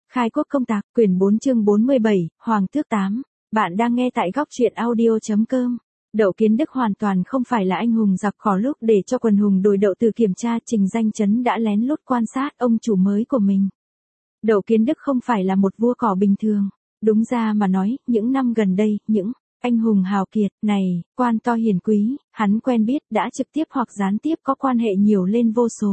Khai quốc công tạc, quyển 4 chương 47, Hoàng tước 8. Bạn đang nghe tại góc truyện audio.com. Đậu Kiến Đức hoàn toàn không phải là anh hùng giặc cỏ lúc để cho quần hùng đồi đậu từ kiểm tra Trình Danh Chấn đã lén lút quan sát ông chủ mới của mình. Đậu Kiến Đức không phải là một vua cỏ bình thường. Đúng ra mà nói, những năm gần đây, những anh hùng hào kiệt này, quan to hiền quý, hắn quen biết đã trực tiếp hoặc gián tiếp có quan hệ nhiều lên vô số.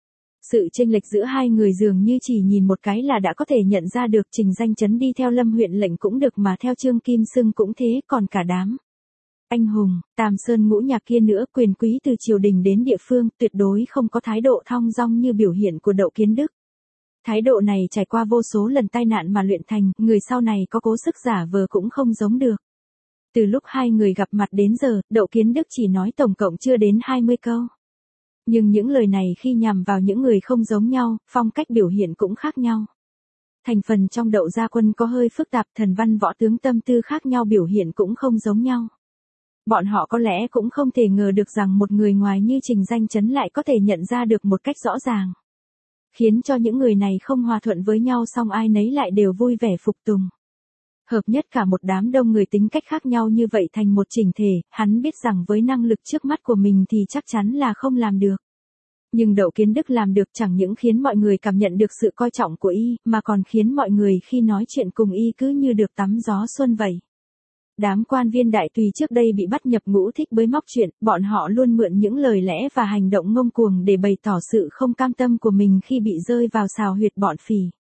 Sự chênh lệch giữa hai người dường như chỉ nhìn một cái là đã có thể nhận ra được. Trình Danh Chấn đi theo Lâm huyện lệnh cũng được mà theo Trương Kim Xưng cũng thế, còn cả đám anh hùng, Tam Sơn ngũ nhạc kia nữa, quyền quý từ triều đình đến địa phương, tuyệt đối không có thái độ thong dong như biểu hiện của Đậu Kiến Đức. Thái độ này trải qua vô số lần tai nạn mà luyện thành, người sau này có cố sức giả vờ cũng không giống được. Từ lúc hai người gặp mặt đến giờ, Đậu Kiến Đức chỉ nói tổng cộng chưa đến 20 câu. Nhưng những lời này khi nhằm vào những người không giống nhau, phong cách biểu hiện cũng khác nhau. Thành phần trong Đậu gia quân có hơi phức tạp, thần văn võ tướng tâm tư khác nhau, biểu hiện cũng không giống nhau. Bọn họ có lẽ cũng không thể ngờ được rằng một người ngoài như Trình Danh Chấn lại có thể nhận ra được một cách rõ ràng. Khiến cho những người này không hòa thuận với nhau, song ai nấy lại đều vui vẻ phục tùng. Hợp nhất cả một đám đông người tính cách khác nhau như vậy thành một chỉnh thể, hắn biết rằng với năng lực trước mắt của mình thì chắc chắn là không làm được. Nhưng Đậu Kiến Đức làm được, chẳng những khiến mọi người cảm nhận được sự coi trọng của y, mà còn khiến mọi người khi nói chuyện cùng y cứ như được tắm gió xuân vậy. Đám quan viên đại tùy trước đây bị bắt nhập ngũ thích bới móc chuyện, bọn họ luôn mượn những lời lẽ và hành động ngông cuồng để bày tỏ sự không cam tâm của mình khi bị rơi vào sào huyệt bọn phỉ.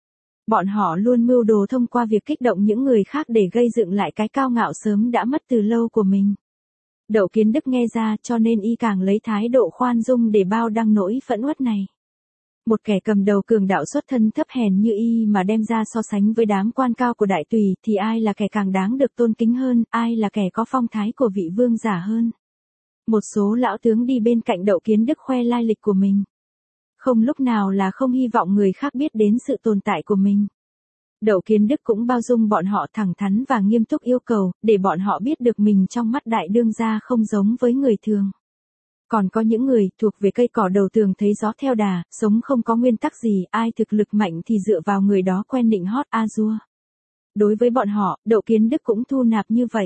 Bọn họ luôn mưu đồ thông qua việc kích động những người khác để gây dựng lại cái cao ngạo sớm đã mất từ lâu của mình. Đậu Kiến Đức nghe ra, cho nên y càng lấy thái độ khoan dung để bao đăng nỗi phẫn uất này. Một kẻ cầm đầu cường đạo xuất thân thấp hèn như y mà đem ra so sánh với đám quan cao của đại tùy thì ai là kẻ càng đáng được tôn kính hơn, ai là kẻ có phong thái của vị vương giả hơn. Một số lão tướng đi bên cạnh Đậu Kiến Đức khoe lai lịch của mình. Không lúc nào là không hy vọng người khác biết đến sự tồn tại của mình. Đậu Kiến Đức cũng bao dung bọn họ, thẳng thắn và nghiêm túc yêu cầu, để bọn họ biết được mình trong mắt đại đương gia không giống với người thường. Còn có những người thuộc về cây cỏ đầu tường thấy gió theo đà, sống không có nguyên tắc gì, ai thực lực mạnh thì dựa vào người đó quen nịnh hót a dua. Đối với bọn họ, Đậu Kiến Đức cũng thu nạp như vậy.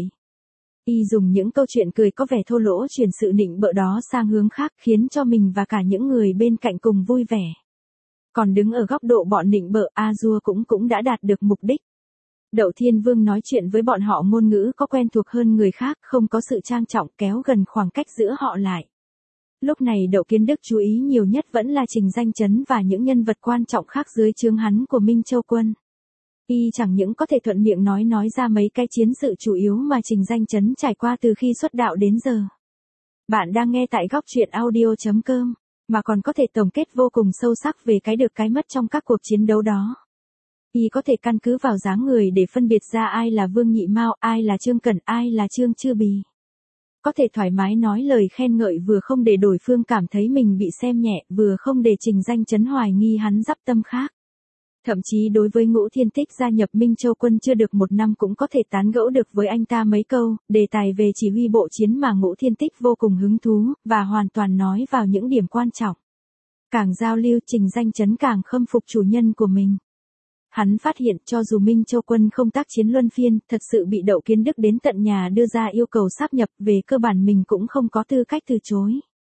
Y dùng những câu chuyện cười có vẻ thô lỗ chuyển sự nịnh bợ đó sang hướng khác, khiến cho mình và cả những người bên cạnh cùng vui vẻ. Còn đứng ở góc độ bọn nịnh bợ, a dua cũng đã đạt được mục đích. Đậu Thiên Vương nói chuyện với bọn họ ngôn ngữ có quen thuộc hơn người khác, không có sự trang trọng, kéo gần khoảng cách giữa họ lại. Lúc này Đậu Kiến Đức chú ý nhiều nhất vẫn là Trình Danh Chấn và những nhân vật quan trọng khác dưới trướng hắn của Minh Châu Quân. Y chẳng những có thể thuận miệng nói ra mấy cái chiến sự chủ yếu mà Trình Danh Chấn trải qua từ khi xuất đạo đến giờ. Bạn đang nghe tại góc truyện audio.com, mà còn có thể tổng kết vô cùng sâu sắc về cái được cái mất trong các cuộc chiến đấu đó. Y có thể căn cứ vào dáng người để phân biệt ra ai là Vương Nhị Mao, ai là Trương Cẩn, ai là Trương Chư Bì. Có thể thoải mái nói lời khen ngợi, vừa không để đối phương cảm thấy mình bị xem nhẹ, vừa không để Trình Danh Chấn hoài nghi hắn dắp tâm khác. Thậm chí đối với Ngũ Thiên Tích gia nhập Minh Châu Quân chưa được một năm cũng có thể tán gẫu được với anh ta mấy câu, đề tài về chỉ huy bộ chiến mà Ngũ Thiên Tích vô cùng hứng thú, và hoàn toàn nói vào những điểm quan trọng. Càng giao lưu, Trình Danh Chấn càng khâm phục chủ nhân của mình. Hắn phát hiện cho dù Minh Châu Quân không tác chiến luân phiên, thật sự bị Đậu Kiến Đức đến tận nhà đưa ra yêu cầu sáp nhập, về cơ bản mình cũng không có tư cách từ chối.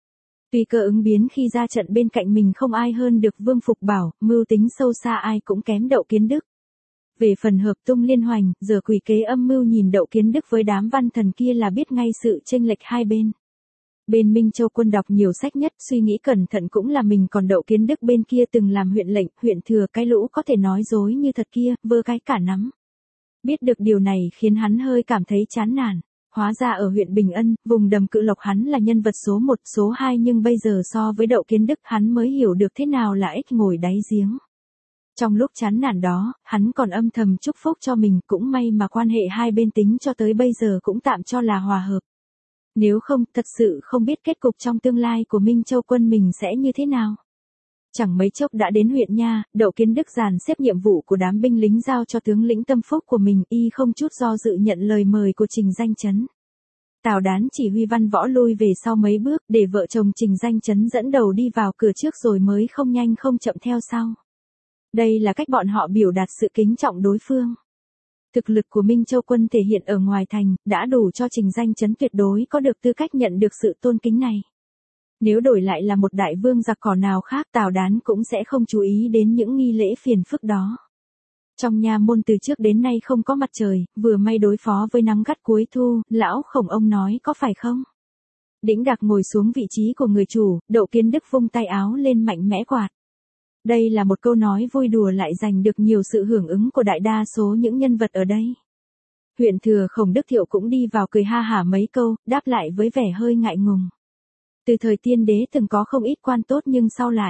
Tùy cơ ứng biến khi ra trận bên cạnh mình không ai hơn được Vương Phục Bảo, mưu tính sâu xa ai cũng kém Đậu Kiến Đức. Về phần hợp tung liên hoành, giờ quỷ kế âm mưu, nhìn Đậu Kiến Đức với đám văn thần kia là biết ngay sự chênh lệch hai bên. Bên Minh Châu Quân đọc nhiều sách nhất, suy nghĩ cẩn thận cũng là mình, còn Đậu Kiến Đức bên kia từng làm huyện lệnh, huyện thừa, cái lũ có thể nói dối như thật kia, vơ cái cả nắm. Biết được điều này khiến hắn hơi cảm thấy chán nản. Hóa ra ở huyện Bình Ân, vùng Đầm Cự Lộc hắn là nhân vật số 1, số 2, nhưng bây giờ so với Đậu Kiến Đức hắn mới hiểu được thế nào là ếch ngồi đáy giếng. Trong lúc chán nản đó, hắn còn âm thầm chúc phúc cho mình, cũng may mà quan hệ hai bên tính cho tới bây giờ cũng tạm cho là hòa hợp. Nếu không, thật sự không biết kết cục trong tương lai của Minh Châu Quân mình sẽ như thế nào. Chẳng mấy chốc đã đến huyện nha, Đậu Kiến Đức dàn xếp nhiệm vụ của đám binh lính giao cho tướng lĩnh Tâm Phúc của mình, y không chút do dự nhận lời mời của Trình Danh Chấn. Tào Đán chỉ huy văn võ lui về sau mấy bước, để vợ chồng Trình Danh Chấn dẫn đầu đi vào cửa trước rồi mới không nhanh không chậm theo sau. Đây là cách bọn họ biểu đạt sự kính trọng đối phương. Thực lực của Minh Châu Quân thể hiện ở ngoài thành, đã đủ cho Trình Danh Chấn tuyệt đối có được tư cách nhận được sự tôn kính này. Nếu đổi lại là một đại vương giặc cỏ nào khác, Tào Đán cũng sẽ không chú ý đến những nghi lễ phiền phức đó. Trong nha môn từ trước đến nay không có mặt trời, vừa may đối phó với nắng gắt cuối thu, lão Khổng ông nói có phải không? Đĩnh Đạc ngồi xuống vị trí của người chủ, Đậu Kiến Đức vung tay áo lên mạnh mẽ quạt. Đây là một câu nói vui đùa lại giành được nhiều sự hưởng ứng của đại đa số những nhân vật ở đây. Huyện thừa Khổng Đức Thiệu cũng đi vào cười ha hả mấy câu, đáp lại với vẻ hơi ngại ngùng. Từ thời tiên đế từng có không ít quan tốt nhưng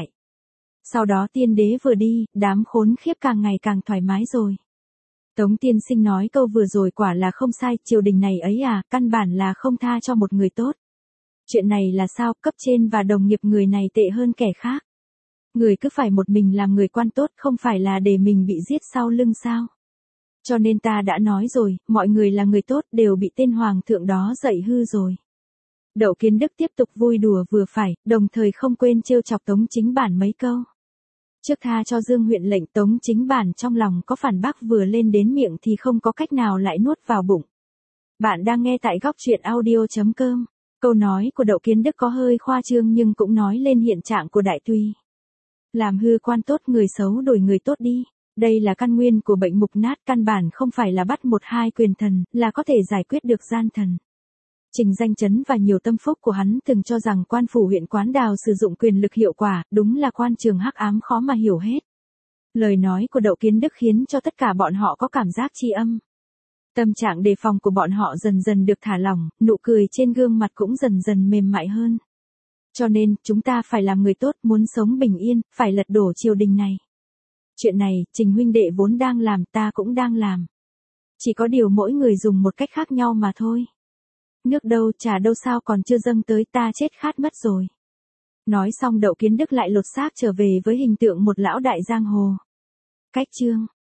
sau đó tiên đế vừa đi, đám khốn khiếp càng ngày càng thoải mái rồi. Tống tiên sinh nói câu vừa rồi quả là không sai, triều đình này ấy à, căn bản là không tha cho một người tốt. Chuyện này là sao, cấp trên và đồng nghiệp người này tệ hơn kẻ khác. Người cứ phải một mình làm người quan tốt, không phải là để mình bị giết sau lưng sao. Cho nên ta đã nói rồi, mọi người là người tốt đều bị tên hoàng thượng đó dạy hư rồi. Đậu Kiến Đức tiếp tục vui đùa vừa phải, đồng thời không quên trêu chọc Tống Chính Bản mấy câu. Trước tha cho Dương huyện lệnh, Tống Chính Bản trong lòng có phản bác vừa lên đến miệng thì không có cách nào lại nuốt vào bụng. Bạn đang nghe tại góc truyện audio.com. Câu nói của Đậu Kiến Đức có hơi khoa trương nhưng cũng nói lên hiện trạng của đại tùy. Làm hư quan tốt, người xấu đổi người tốt đi. Đây là căn nguyên của bệnh mục nát, căn bản không phải là bắt một hai quyền thần là có thể giải quyết được gian thần. Trình Danh Chấn và nhiều tâm phúc của hắn từng cho rằng quan phủ huyện Quán Đào sử dụng quyền lực hiệu quả, đúng là quan trường hắc ám khó mà hiểu hết. Lời nói của Đậu Kiến Đức khiến cho tất cả bọn họ có cảm giác tri âm. Tâm trạng đề phòng của bọn họ dần dần được thả lỏng, nụ cười trên gương mặt cũng dần dần mềm mại hơn. Cho nên, chúng ta phải làm người tốt, muốn sống bình yên, phải lật đổ triều đình này. Chuyện này, Trình huynh đệ vốn đang làm, ta cũng đang làm. Chỉ có điều mỗi người dùng một cách khác nhau mà thôi. Nước đâu, trà đâu sao còn chưa dâng tới, ta chết khát mất rồi. Nói xong Đậu Kiến Đức lại lột xác trở về với hình tượng một lão đại giang hồ. Cách chương